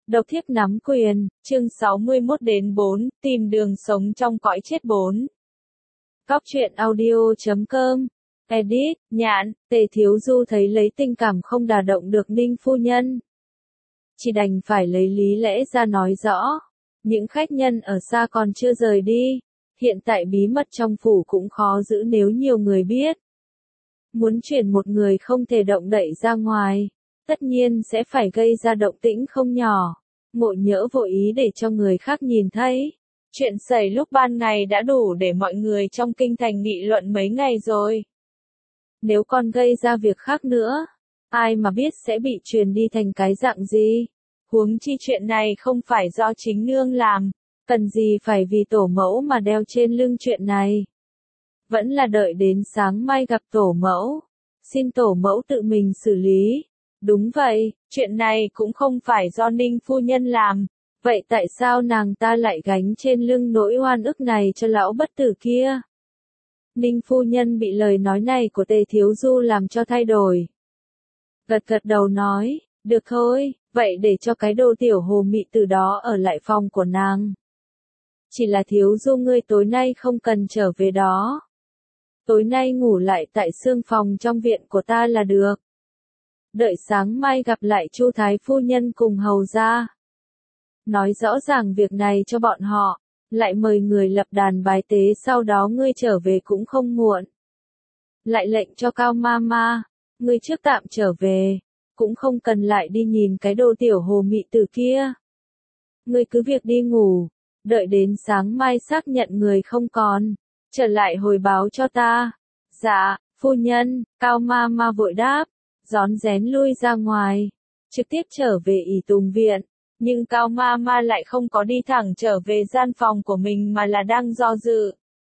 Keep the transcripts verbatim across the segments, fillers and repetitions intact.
Độc thiếp nắm quyền, chương sáu mươi mốt đến bốn, tìm đường sống trong cõi chết bốn. Góc truyện audio chấm com, edit, nhạn, Tề Thiếu Du thấy lấy tình cảm không đả động được Ninh phu nhân. Chỉ đành phải lấy lý lẽ ra nói rõ. Những khách nhân ở xa còn chưa rời đi. Hiện tại bí mật trong phủ cũng khó giữ nếu nhiều người biết. Muốn chuyển một người không thể động đậy ra ngoài. Tất nhiên sẽ phải gây ra động tĩnh không nhỏ. Ngộ nhỡ vội ý để cho người khác nhìn thấy. Chuyện xảy lúc ban ngày đã đủ để mọi người trong kinh thành nghị luận mấy ngày rồi. Nếu còn gây ra việc khác nữa, ai mà biết sẽ bị truyền đi thành cái dạng gì. Huống chi chuyện này không phải do chính nương làm, cần gì phải vì tổ mẫu mà đeo trên lưng chuyện này. Vẫn là đợi đến sáng mai gặp tổ mẫu, xin tổ mẫu tự mình xử lý. Đúng vậy, chuyện này cũng không phải do Ninh phu nhân làm, vậy tại sao nàng ta lại gánh trên lưng nỗi oan ức này cho lão bất tử kia? Ninh phu nhân bị lời nói này của Tề Thiếu Du làm cho thay đổi. Gật gật đầu nói, được thôi, vậy để cho cái đồ tiểu hồ mị từ đó ở lại phòng của nàng. Chỉ là Thiếu Du ngươi tối nay không cần trở về đó. Tối nay ngủ lại tại xương phòng trong viện của ta là được. Đợi sáng mai gặp lại Chu Thái phu nhân cùng hầu gia. Nói rõ ràng việc này cho bọn họ, lại mời người lập đàn bài tế sau đó ngươi trở về cũng không muộn. Lại lệnh cho Cao ma ma, ngươi trước tạm trở về, cũng không cần lại đi nhìn cái đồ tiểu hồ mị tử kia. Ngươi cứ việc đi ngủ, đợi đến sáng mai xác nhận người không còn, trở lại hồi báo cho ta. Dạ, phu nhân, Cao ma ma vội đáp. Rón rén lui ra ngoài, trực tiếp trở về ỷ tùng viện, nhưng Cao ma ma lại không có đi thẳng trở về gian phòng của mình mà là đang do dự.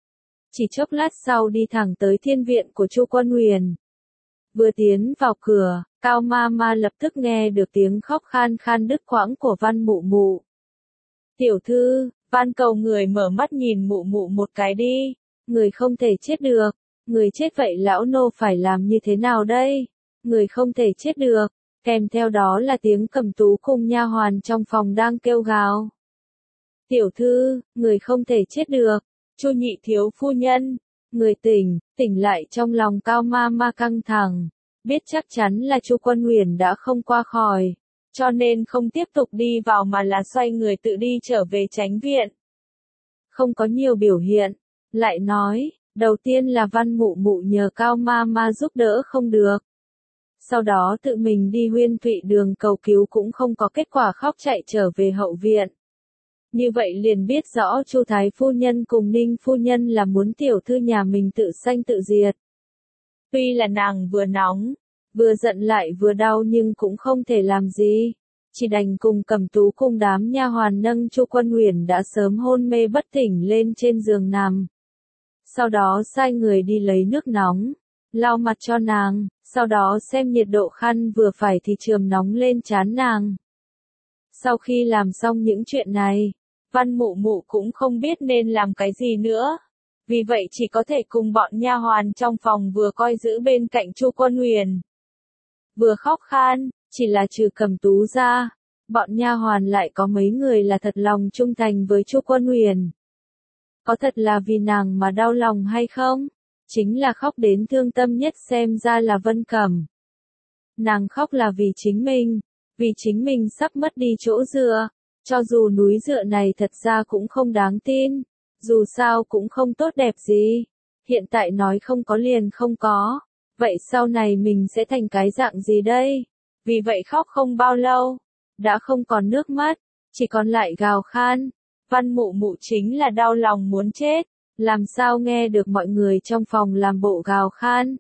Chỉ chốc lát sau đi thẳng tới thiên viện của Chu Quân Huyền. Vừa tiến vào cửa, Cao ma ma lập tức nghe được tiếng khóc khan khan đứt quãng của Văn Mụ Mụ. Tiểu thư, van cầu người mở mắt nhìn Mụ Mụ một cái đi, người không thể chết được, người chết vậy lão nô phải làm như thế nào đây? Người không thể chết được, kèm theo đó là tiếng Cẩm Tú cùng nha hoàn trong phòng đang kêu gào. Tiểu thư, người không thể chết được, Chu nhị thiếu phu nhân, người tỉnh, tỉnh lại trong lòng Cao ma ma căng thẳng, biết chắc chắn là Chu Quân Huyền đã không qua khỏi, cho nên không tiếp tục đi vào mà là xoay người tự đi trở về chánh viện. Không có nhiều biểu hiện, lại nói, đầu tiên là Văn Mụ Mụ nhờ Cao ma ma giúp đỡ không được. Sau đó tự mình đi Huyên Thụy Đường cầu cứu cũng không có kết quả, khóc chạy trở về hậu viện. Như vậy liền biết rõ Chu Thái phu nhân cùng Ninh phu nhân là muốn tiểu thư nhà mình tự sanh tự diệt. Tuy là nàng vừa nóng, vừa giận lại vừa đau nhưng cũng không thể làm gì. Chỉ đành cùng Cẩm Tú cùng đám nha hoàn nâng Chu Quân Huyền đã sớm hôn mê bất tỉnh lên trên giường nằm. Sau đó sai người đi lấy nước nóng, lau mặt cho nàng. Sau đó xem nhiệt độ khăn vừa phải thì chườm nóng lên trán nàng. Sau khi làm xong những chuyện này, Văn Mụ Mụ cũng không biết nên làm cái gì nữa. Vì vậy chỉ có thể cùng bọn nha hoàn trong phòng vừa coi giữ bên cạnh Chu Quân Huyền. Vừa khóc khan, chỉ là trừ Cẩm Tú ra, bọn nha hoàn lại có mấy người là thật lòng trung thành với Chu Quân Huyền. Có thật là vì nàng mà đau lòng hay không? Chính là khóc đến thương tâm nhất xem ra là Vân Cẩm. Nàng khóc là vì chính mình, vì chính mình sắp mất đi chỗ dựa, cho dù núi dựa này thật ra cũng không đáng tin, dù sao cũng không tốt đẹp gì, hiện tại nói không có liền không có, vậy sau này mình sẽ thành cái dạng gì đây? Vì vậy khóc không bao lâu, đã không còn nước mắt, chỉ còn lại gào khan, Văn Mụ Mụ chính là đau lòng muốn chết. Làm sao nghe được mọi người trong phòng làm bộ gào khan.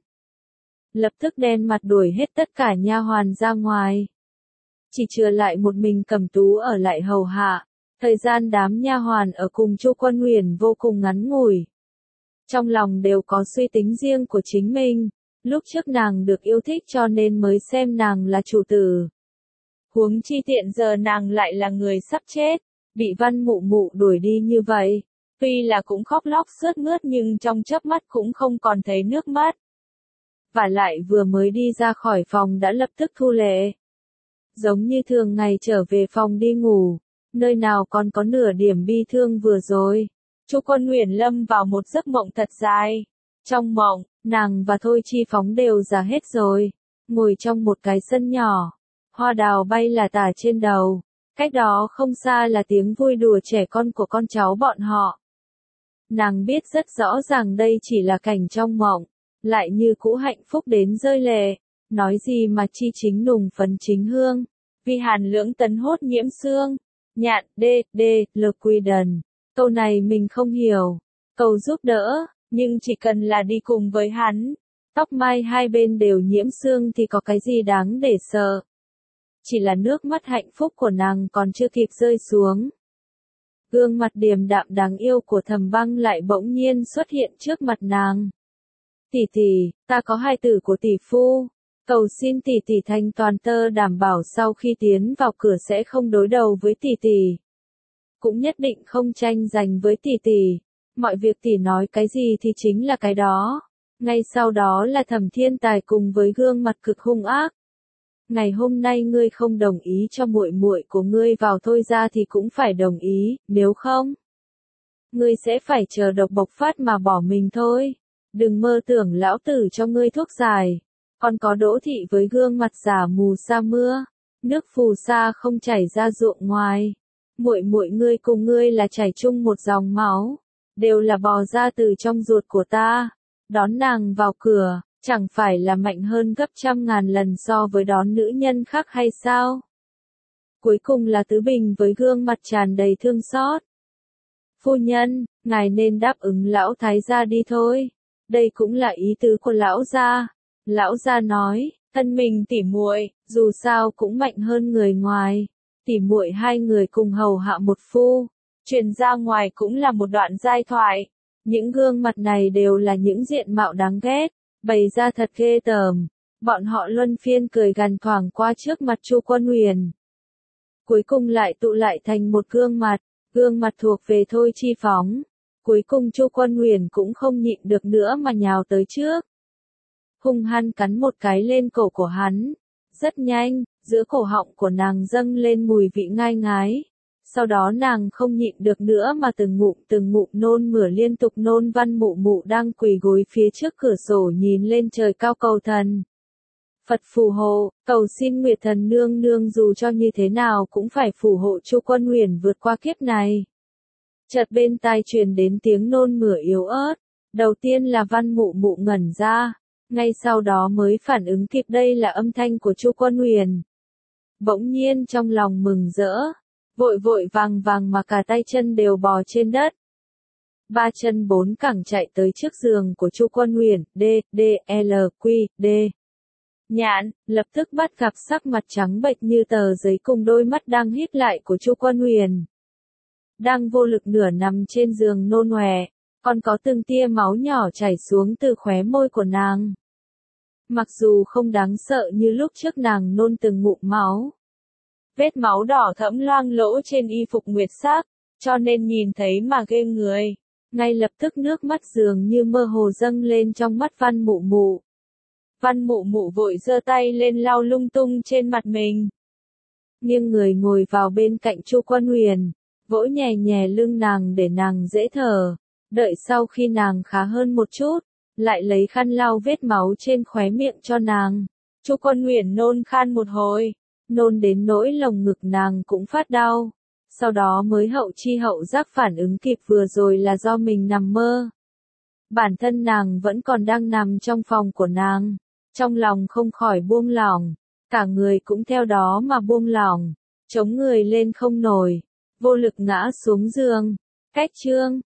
Lập tức đen mặt đuổi hết tất cả nha hoàn ra ngoài. Chỉ chừa lại một mình Cẩm Tú ở lại hầu hạ. Thời gian đám nha hoàn ở cùng Chu Quân Huyền vô cùng ngắn ngủi. Trong lòng đều có suy tính riêng của chính mình. Lúc trước nàng được yêu thích cho nên mới xem nàng là chủ tử. Huống chi tiện giờ nàng lại là người sắp chết. Bị Văn Mụ Mụ đuổi đi như vậy. Tuy là cũng khóc lóc sướt mướt nhưng trong chớp mắt cũng không còn thấy nước mắt. Và lại vừa mới đi ra khỏi phòng đã lập tức thu lệ. giống như thường ngày trở về phòng đi ngủ, nơi nào còn có nửa điểm bi thương vừa rồi. Chu Quân Huyền lâm vào một giấc mộng thật dài. Trong mộng, nàng và Thôi Chi Phóng đều già hết rồi, ngồi trong một cái sân nhỏ, hoa đào bay là tả trên đầu, cách đó không xa là tiếng vui đùa trẻ con của con cháu bọn họ. Nàng biết rất rõ ràng đây chỉ là cảnh trong mộng, lại như cũ hạnh phúc đến rơi lệ, nói gì mà chi chính nùng phấn chính hương, vì hàn lưỡng tấn hốt nhiễm xương, nhạn, đê, đê, lực quy đần. Câu này mình không hiểu, cầu giúp đỡ, nhưng chỉ cần là đi cùng với hắn, tóc mai hai bên đều nhiễm xương thì có cái gì đáng để sợ. Chỉ là nước mắt hạnh phúc của nàng còn chưa kịp rơi xuống. Gương mặt điềm đạm đáng yêu của Thẩm Băng lại bỗng nhiên xuất hiện trước mặt nàng. Tỷ tỷ, ta có hai tử của tỷ phu, cầu xin tỷ tỷ thanh toàn tơ đảm bảo sau khi tiến vào cửa sẽ không đối đầu với tỷ tỷ. Cũng nhất định không tranh giành với tỷ tỷ, mọi việc tỷ nói cái gì thì chính là cái đó. Ngay sau đó là Thẩm Thiên Tài cùng với gương mặt cực hung ác. Ngày hôm nay ngươi không đồng ý cho muội muội của ngươi vào Thôi ra thì cũng phải đồng ý, nếu không, ngươi sẽ phải chờ độc bộc phát mà bỏ mình thôi. Đừng mơ tưởng lão tử cho ngươi thuốc giải. Còn có Đỗ Thị với gương mặt giả mù sa mưa, nước phù sa không chảy ra ruộng ngoài. Muội muội ngươi cùng ngươi là chảy chung một dòng máu, đều là bò ra từ trong ruột của ta. Đón nàng vào cửa, chẳng phải là mạnh hơn gấp trăm ngàn lần so với đón nữ nhân khác hay sao? Cuối cùng là Tứ Bình với gương mặt tràn đầy thương xót. Phu nhân, ngài nên đáp ứng lão thái gia đi thôi. Đây cũng là ý tứ của lão gia. Lão gia nói, thân mình tỉ muội, dù sao cũng mạnh hơn người ngoài. Tỉ muội hai người cùng hầu hạ một phu, truyền ra ngoài cũng là một đoạn giai thoại. Những gương mặt này đều là những diện mạo đáng ghét, bày ra thật ghê tởm. Bọn họ luân phiên cười gằn thoảng qua trước mặt Chu Quân Huyền. Cuối cùng lại tụ lại thành một gương mặt, gương mặt thuộc về Thôi Chi Phóng. Cuối cùng Chu Quân Huyền cũng không nhịn được nữa mà nhào tới trước. Hung hăng cắn một cái lên cổ của hắn. Rất nhanh, giữa cổ họng của nàng dâng lên mùi vị ngai ngái. Sau đó nàng không nhịn được nữa mà từng ngụm từng ngụm nôn mửa liên tục nôn. Văn Mụ Mụ đang quỳ gối phía trước cửa sổ nhìn lên trời cao cầu thần. Phật phù hộ, cầu xin Nguyệt Thần nương nương dù cho như thế nào cũng phải phù hộ Chu Quân Huyền vượt qua kiếp này. Chợt bên tai truyền đến tiếng nôn mửa yếu ớt. Đầu tiên là Văn Mụ Mụ ngẩn ra, ngay sau đó mới phản ứng kịp đây là âm thanh của Chu Quân Huyền. Bỗng nhiên trong lòng mừng rỡ, vội vội vàng vàng mà cả tay chân đều bò trên đất. Ba chân bốn cẳng chạy tới trước giường của Chu Quân Huyền, D, D, L, Q, D. Nhạn, lập tức bắt gặp sắc mặt trắng bệch như tờ giấy cùng đôi mắt đang híp lại của Chu Quân Huyền. Đang vô lực nửa nằm trên giường nôn ọe, còn có từng tia máu nhỏ chảy xuống từ khóe môi của nàng. Mặc dù không đáng sợ như lúc trước nàng nôn từng ngụm máu. Vết máu đỏ thẫm loang lỗ trên y phục nguyệt sắc, cho nên nhìn thấy mà ghê người. Ngay lập tức nước mắt dường như mơ hồ dâng lên trong mắt Văn Mụ Mụ. Văn Mụ Mụ vội giơ tay lên lau lung tung trên mặt mình. Nghiêng người ngồi vào bên cạnh Chu Quân Huyền, vỗ nhẹ nhẹ lưng nàng để nàng dễ thở. Đợi sau khi nàng khá hơn một chút, lại lấy khăn lau vết máu trên khóe miệng cho nàng. Chu Quân Huyền nôn khan một hồi, nôn đến nỗi lồng ngực nàng cũng phát đau. Sau đó mới hậu chi hậu giác phản ứng kịp vừa rồi là do mình nằm mơ. Bản thân nàng vẫn còn đang nằm trong phòng của nàng. Trong lòng không khỏi buông lỏng, cả người cũng theo đó mà buông lỏng, chống người lên không nổi, vô lực ngã xuống giường. Cách chương